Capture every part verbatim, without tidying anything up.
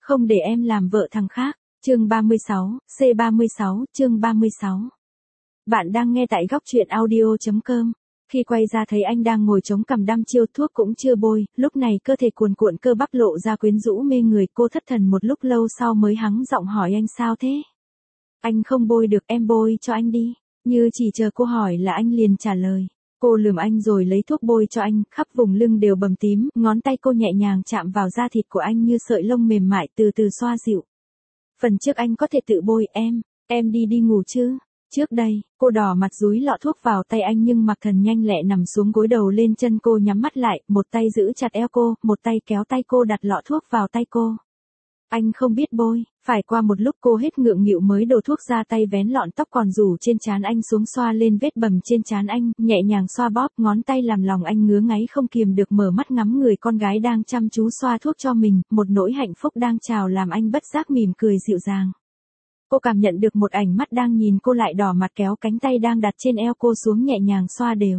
Không để em làm vợ thằng khác. Chương ba mươi sáu, C ba mươi sáu, chương ba mươi sáu. Bạn đang nghe tại góc truyện audio chấm com. Khi quay ra thấy anh đang ngồi chống cằm đăm chiêu, thuốc cũng chưa bôi, lúc này cơ thể cuồn cuộn cơ bắp lộ ra quyến rũ mê người, cô thất thần một lúc lâu sau mới hắng giọng hỏi anh sao thế? Anh không bôi được, em bôi cho anh đi. Như chỉ chờ cô hỏi là anh liền trả lời. Cô lườm anh rồi lấy thuốc bôi cho anh, khắp vùng lưng đều bầm tím, ngón tay cô nhẹ nhàng chạm vào da thịt của anh như sợi lông mềm mại từ từ xoa dịu. Phần trước anh có thể tự bôi, em, em đi đi ngủ chứ. Trước đây, cô đỏ mặt dúi lọ thuốc vào tay anh nhưng Mạc Thần nhanh lẹ nằm xuống gối đầu lên chân cô nhắm mắt lại, một tay giữ chặt eo cô, một tay kéo tay cô đặt lọ thuốc vào tay cô. Anh không biết bôi, phải qua một lúc cô hết ngượng nghịu mới đổ thuốc ra, tay vén lọn tóc còn rủ trên trán anh xuống xoa lên vết bầm trên trán anh, nhẹ nhàng xoa bóp, ngón tay làm lòng anh ngứa ngáy không kiềm được mở mắt ngắm người con gái đang chăm chú xoa thuốc cho mình, một nỗi hạnh phúc đang trào làm anh bất giác mỉm cười dịu dàng. Cô cảm nhận được một ánh mắt đang nhìn cô, lại đỏ mặt kéo cánh tay đang đặt trên eo cô xuống nhẹ nhàng xoa đều.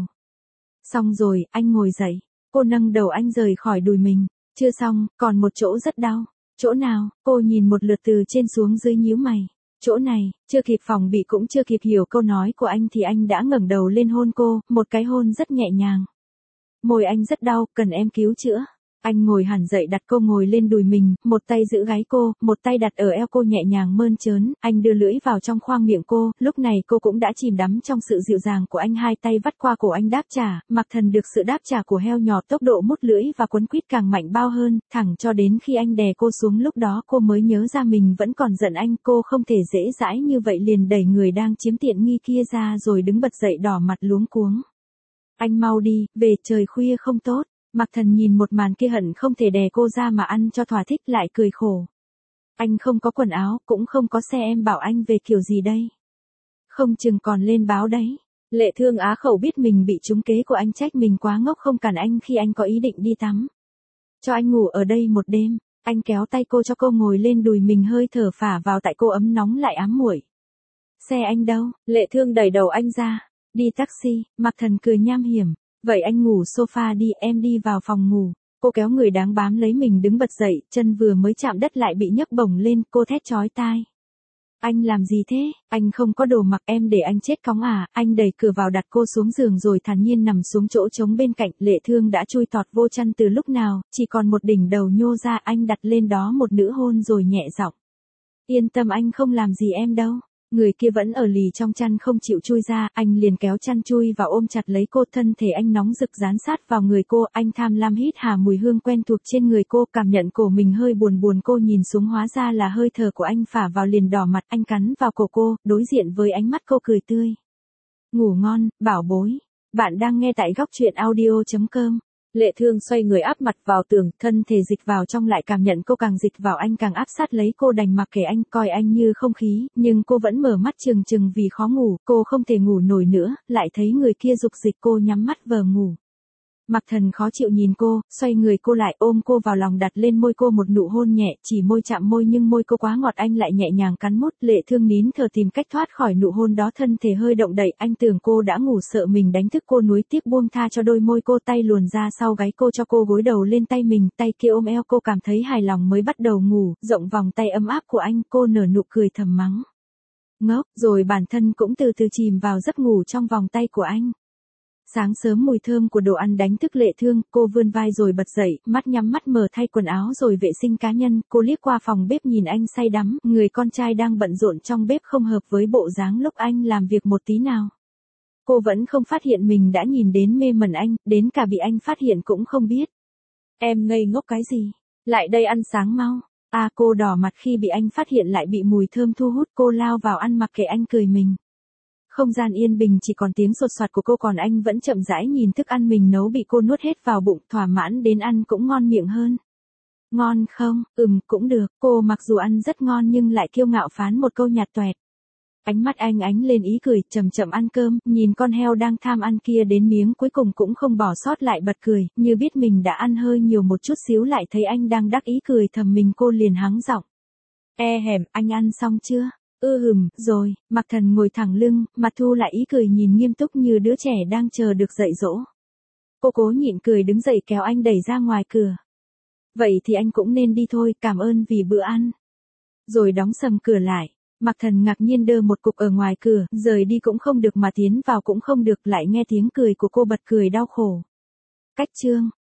Xong rồi, anh ngồi dậy, cô nâng đầu anh rời khỏi đùi mình. Chưa xong, còn một chỗ rất đau. Chỗ nào? Cô nhìn một lượt từ trên xuống dưới nhíu mày. Chỗ này. Chưa kịp phòng bị cũng chưa kịp hiểu câu nói của anh thì anh đã ngẩng đầu lên hôn cô, một cái hôn rất nhẹ nhàng. Môi anh rất đau, cần em cứu chữa. Anh ngồi hẳn dậy đặt cô ngồi lên đùi mình, một tay giữ gáy cô, một tay đặt ở eo cô nhẹ nhàng mơn trớn, anh đưa lưỡi vào trong khoang miệng cô, lúc này cô cũng đã chìm đắm trong sự dịu dàng của anh, hai tay vắt qua cổ anh đáp trả, Mạc Thần được sự đáp trả của heo nhỏ, tốc độ mút lưỡi và quấn quýt càng mạnh bao hơn, thẳng cho đến khi anh đè cô xuống, lúc đó cô mới nhớ ra mình vẫn còn giận anh, cô không thể dễ dãi như vậy liền đẩy người đang chiếm tiện nghi kia ra rồi đứng bật dậy đỏ mặt luống cuống. Anh mau đi, về, trời khuya không tốt. Mạc Thần nhìn một màn kia hận không thể đè cô ra mà ăn cho thỏa thích, lại cười khổ. Anh không có quần áo, cũng không có xe, em bảo anh về kiểu gì đây? Không chừng còn lên báo đấy. Lệ Thương á khẩu biết mình bị trúng kế của anh, trách mình quá ngốc không cản anh khi anh có ý định đi tắm. Cho anh ngủ ở đây một đêm. Anh kéo tay cô cho cô ngồi lên đùi mình, hơi thở phả vào tại cô ấm nóng lại ám muội. Xe anh đâu? Lệ Thương đẩy đầu anh ra. Đi taxi. Mạc Thần cười nham hiểm. Vậy anh ngủ sofa đi, em đi vào phòng ngủ. Cô kéo người đáng bám lấy mình đứng bật dậy, chân vừa mới chạm đất lại bị nhấc bổng lên, cô thét chói tai. Anh làm gì thế? Anh không có đồ mặc, em để anh chết cóng à? Anh đẩy cửa vào đặt cô xuống giường rồi thản nhiên nằm xuống chỗ trống bên cạnh. Lệ Thương đã chui tọt vô chăn từ lúc nào, chỉ còn một đỉnh đầu nhô ra, anh đặt lên đó một nửa hôn rồi nhẹ giọng. Yên tâm, anh không làm gì em đâu. Người kia vẫn ở lì trong chăn không chịu chui ra, anh liền kéo chăn chui vào ôm chặt lấy cô, thân thể anh nóng rực dán sát vào người cô, anh tham lam hít hà mùi hương quen thuộc trên người cô, cảm nhận cổ mình hơi buồn buồn, cô nhìn xuống hóa ra là hơi thở của anh phả vào liền đỏ mặt, anh cắn vào cổ cô, đối diện với ánh mắt cô cười tươi. Ngủ ngon, bảo bối. Bạn đang nghe tại góc truyện audio chấm com. Lệ Thương xoay người áp mặt vào tường, thân thể dịch vào trong, lại cảm nhận cô càng dịch vào anh càng áp sát lấy cô, đành mặc kệ anh, coi anh như không khí, nhưng cô vẫn mở mắt trừng trừng vì khó ngủ, cô không thể ngủ nổi nữa, lại thấy người kia dục dịch cô nhắm mắt vờ ngủ. Mạc Thần khó chịu nhìn cô, xoay người cô lại ôm cô vào lòng, đặt lên môi cô một nụ hôn nhẹ, chỉ môi chạm môi nhưng môi cô quá ngọt, anh lại nhẹ nhàng cắn mút. Lệ Thương nín thở tìm cách thoát khỏi nụ hôn đó, thân thể hơi động đậy, anh tưởng cô đã ngủ sợ mình đánh thức cô, nuối tiếc buông tha cho đôi môi cô, tay luồn ra sau gáy cô cho cô gối đầu lên tay mình, tay kia ôm eo cô, cảm thấy hài lòng mới bắt đầu ngủ, rộng vòng tay ấm áp của anh, cô nở nụ cười thầm mắng. Ngốc, rồi bản thân cũng từ từ chìm vào giấc ngủ trong vòng tay của anh. Sáng sớm mùi thơm của đồ ăn đánh thức Lệ Thương, cô vươn vai rồi bật dậy, mắt nhắm mắt mở thay quần áo rồi vệ sinh cá nhân, cô liếc qua phòng bếp nhìn anh say đắm, người con trai đang bận rộn trong bếp không hợp với bộ dáng lúc anh làm việc một tí nào. Cô vẫn không phát hiện mình đã nhìn đến mê mẩn anh, đến cả bị anh phát hiện cũng không biết. Em ngây ngốc cái gì? Lại đây ăn sáng mau. À, cô đỏ mặt khi bị anh phát hiện lại bị mùi thơm thu hút, cô lao vào ăn mặc kệ anh cười mình. Không gian yên bình, chỉ còn tiếng sột soạt của cô, còn anh vẫn chậm rãi nhìn thức ăn mình nấu bị cô nuốt hết vào bụng, thỏa mãn đến ăn cũng ngon miệng hơn. Ngon không? Ừm, cũng được. Cô mặc dù ăn rất ngon nhưng lại kiêu ngạo phán một câu nhạt toẹt. Ánh mắt anh ánh lên ý cười, chậm chậm ăn cơm, nhìn con heo đang tham ăn kia đến miếng cuối cùng cũng không bỏ sót lại bật cười, như biết mình đã ăn hơi nhiều một chút xíu, lại thấy anh đang đắc ý cười thầm mình, cô liền hắng giọng. E hèm, anh ăn xong chưa? Ư hừm, rồi. Mạc Thần ngồi thẳng lưng, mặt thu lại ý cười nhìn nghiêm túc như đứa trẻ đang chờ được dạy dỗ. Cô cố nhịn cười đứng dậy kéo anh đẩy ra ngoài cửa. Vậy thì anh cũng nên đi thôi, cảm ơn vì bữa ăn. Rồi đóng sầm cửa lại. Mạc Thần ngạc nhiên đơ một cục ở ngoài cửa, rời đi cũng không được mà tiến vào cũng không được, lại nghe tiếng cười của cô bật cười đau khổ. Cách chương